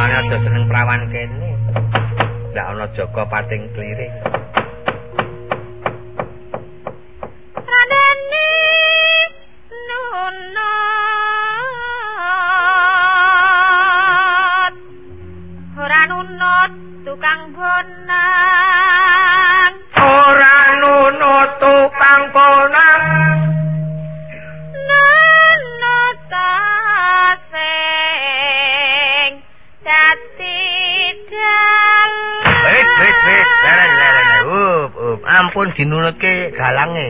Mulane aja seneng prawan kene. Ndak ana Joko pating kliring. Tukang bonang ora nunut tukang bonang nunut sing dadi dalang. Ampun dinunutke galange.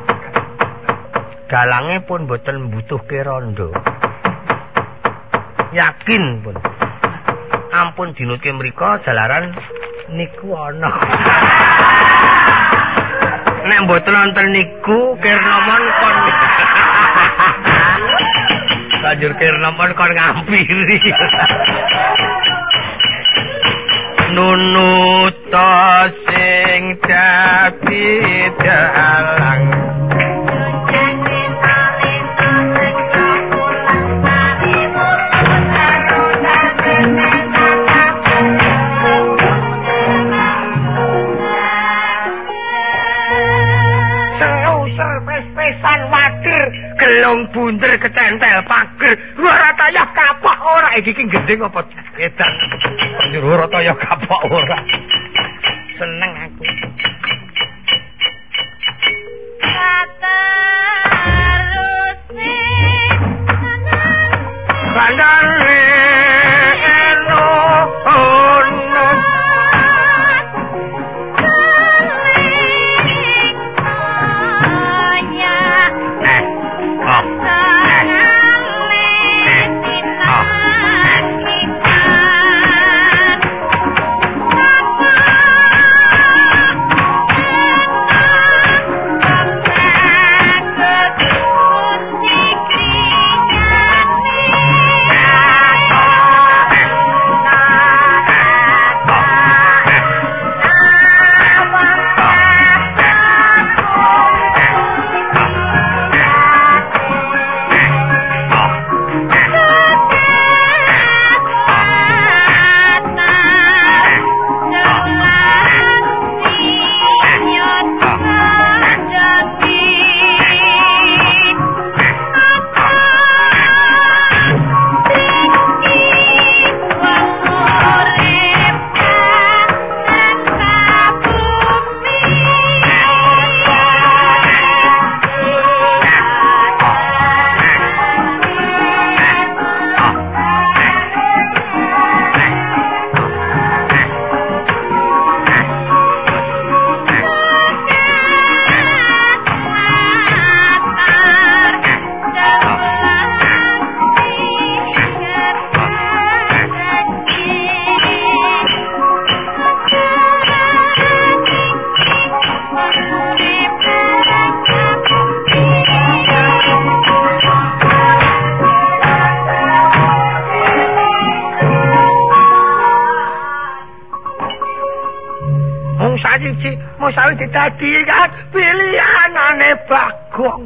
Galange pun boten mbutuhke rondo. Yakin pun. Ampun dinutke mriko jalaran niku ana. Nek mboten wonten niku Kirnamon kon. Banjur Kirnamon kon ngampiri. Nunut sing dadi dalang. Gelong bunder kecentel pager ora tayah kapok ora iki gendeng apa edan ora tayah kapok ora seneng aku bandane eno ono Sawi dadi kan pilihanane Bagong.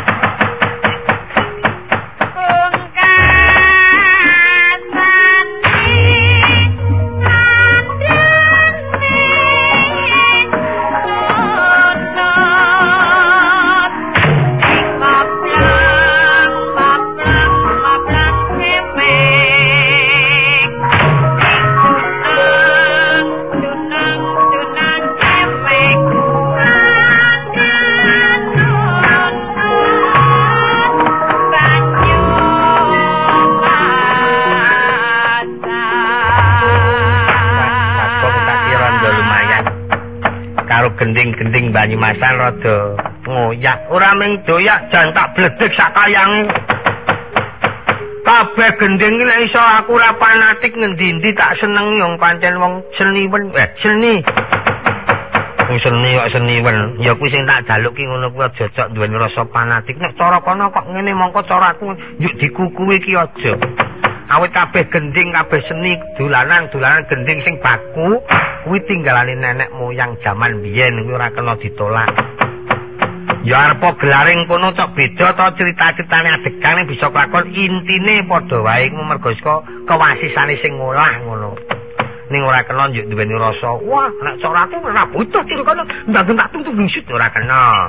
Gending-gending Banyumasan rada ngoyak ora mung doyak jan tak bledek sakayange kabeh gending nek iso aku ora fanatik ngendi-endi tak seneng wong pancen wong seniwen seni wong seni kok seniwen ya kuwi sing tak jaluki ngono kuwi aja cocok duweni rasa fanatik nek cara kono kok ngene mongko cara aku yuk dikukuwi iki aja awit kabeh gending kabeh seni dolanan gending sing baku kuwi tinggalane nenek moyang jaman biyen kuwi ora kena ditolak Ya arepa gelaring kono cok beda to cerita-ceritane adegan bisa kelakon intine padha wae iku mergo saka kewasisane sing ngolah ngono. Ning ora kena njuk duweni rasa, wah nek cok ratu ora butuh cilik kono ndang tak tutu bingsut ora kena.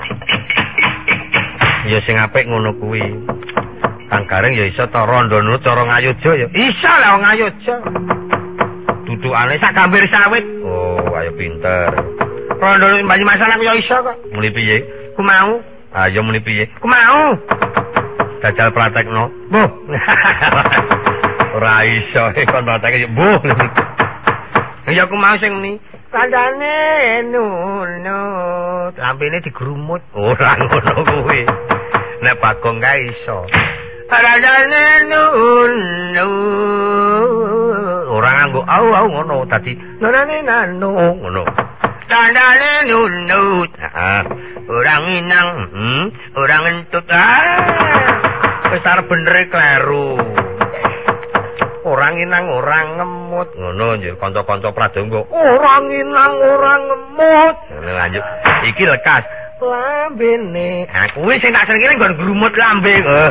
Ya sing apik ngono kuwi. Kang Gareng ya iso to rondo nurut cara ngayoja ya. Iso lah wong ngayoja. Dudukane sak gambir sawit. Oh, ayo pinter. Rondo banyu masalah ya iso kok. Muni piye? Ku mau. Ayo muni piye? Ku mau. Dajal praktekno. Buh. Ora iso kon prakteke buh. Ya aku mau sing muni. Kandane nuno. Lambene digrumut. Ora ngono kuwi. Nek Bagong kae iso. Kandane nuno. Ora nganggo au ngono dadi nane nano ngono. Kandane nuno. Orang inang, orang entut. Wis arep bener kleru. Orang inang orang ngemut ngono njuk kanca-kanca pradonga. Orang inang orang ngemut. Ngono lanjut. Iki lekas. Lambene. Aku wis sing tak senengane nggon grumut lambe.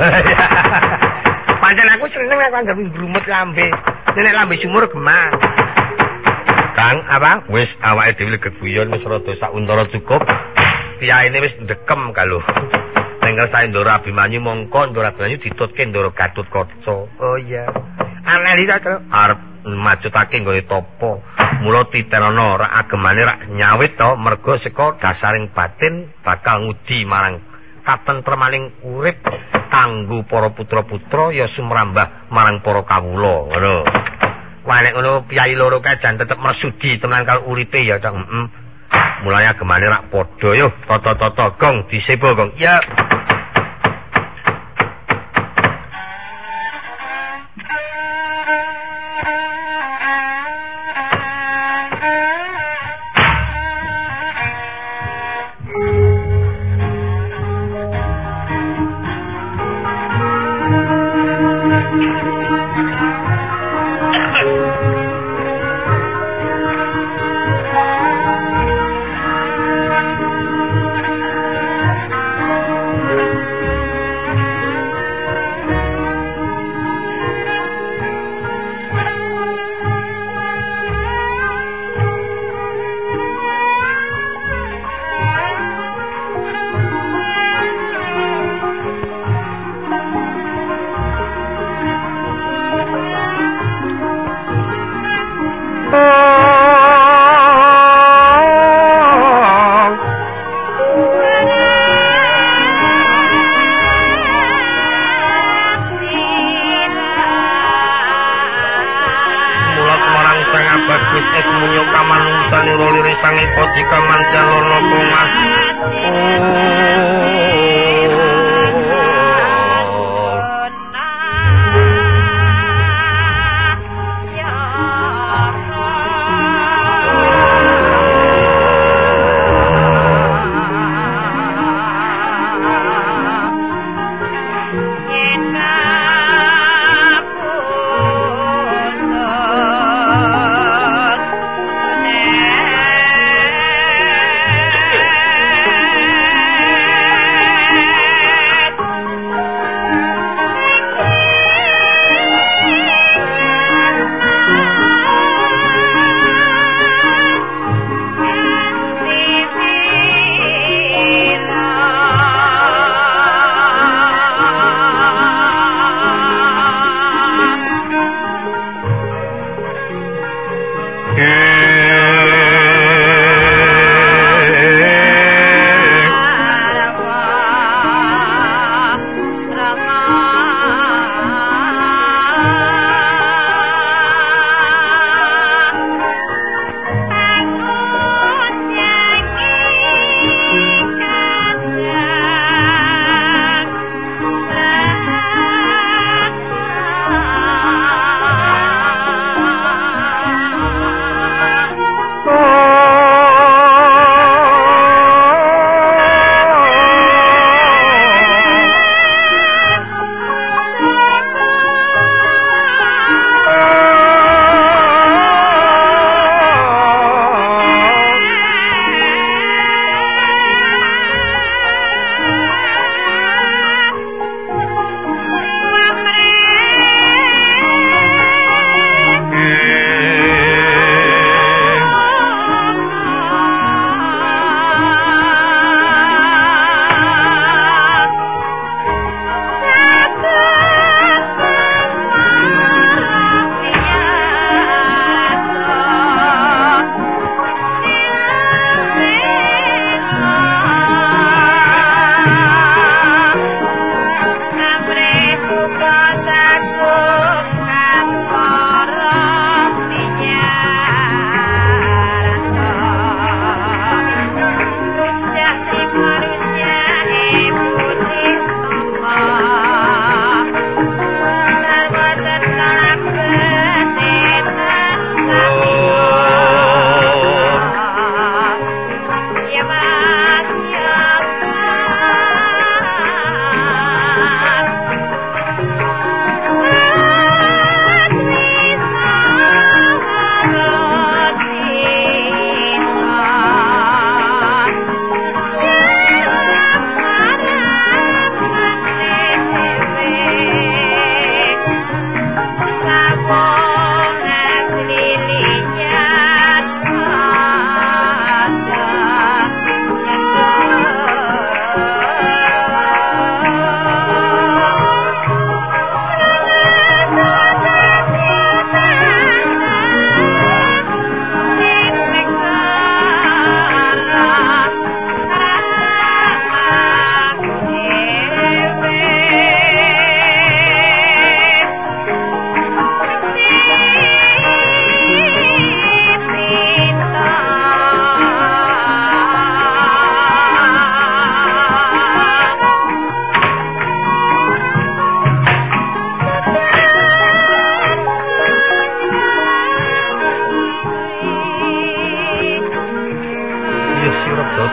Pancen aku seneng nek anggap grumut lambe. Nek lambe sumur gemah. Kang apa? Wis awake dhewe geguyon wis rada sak untara cukup. Piyaine wis ndekem kalau. Tinggal saya Ndoro Abimanyu mongko Ndoro Abimanyu ditutke Ndoro Gatotkaca. Oh iya. Analisa terus arep majutake nggone topo. Mula titenana rak agemane rak nyawit to mergo saka dasaring batin bakal ngudi marang katentremaning urip kanggo para putra-putra ya sumrambah marang para kawula. Ngono. Wah nek ngono piyai loro kae jan tetep mersudi tenan karo uripe ya, Cang. Mulane agemane rak padha yo tata-tata gong disebo gong. Ya.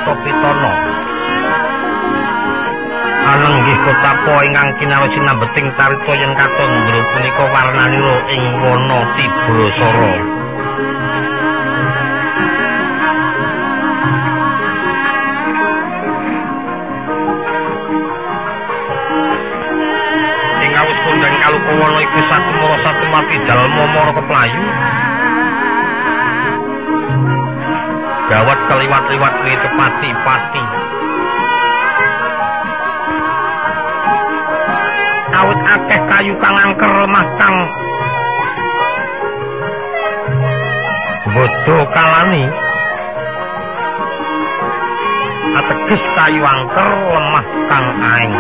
Astapitana. Anenggih kotapa ingkang kinaos sinambeting carita yen katon ndro punika warnanira ing wana Tibrasara. Ing awit kondhang kalukawana iku satemara satemati jalma mara keplayu. Gawat kaliwat-liwat pati-pati. Awit akeh kayu kang angker lemah kang bodho kalani. Ateges kayu angker lemah kang aeng.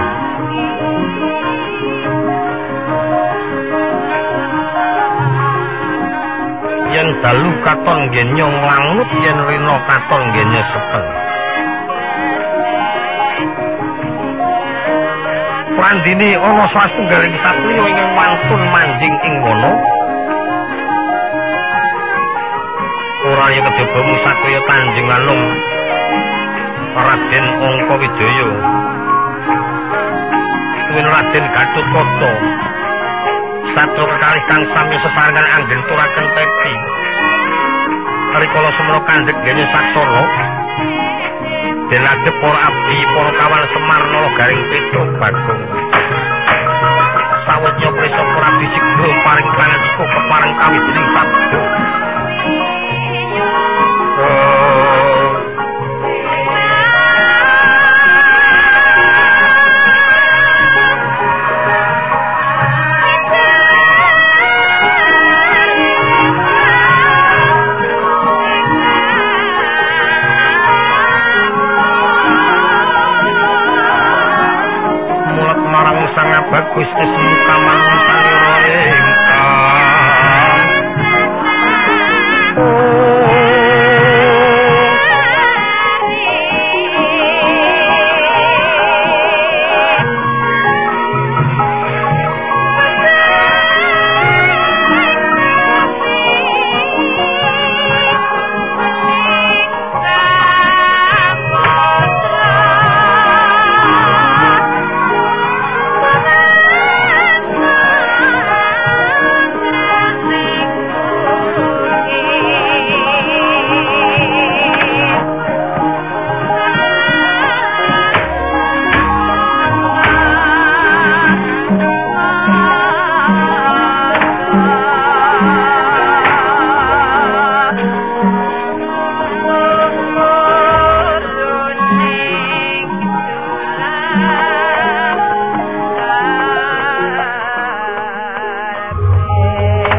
Yen dalu katon nggih nyong langut, yen rina katon nggih nyesepeng. Prandini ana satunggaling satriya ingkang wantun manjing ing wana. Ora yen kejaba musakaya Tanjung Anom Raden Angkawijaya. Tuwin Raden Gatotkaca. Satru kekalih kang sami sesarengan anggen turaken tepi. Rikala semana kandhek dene saksana. Denadep para abdi para kawan Semar Nalagaring Petruk Bagong. Sawetnya prisa para abdi sigro paring pangatika kepareng kawijining sabda. Bagus kesukaman sanira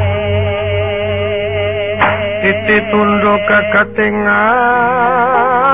tunduk kekatingan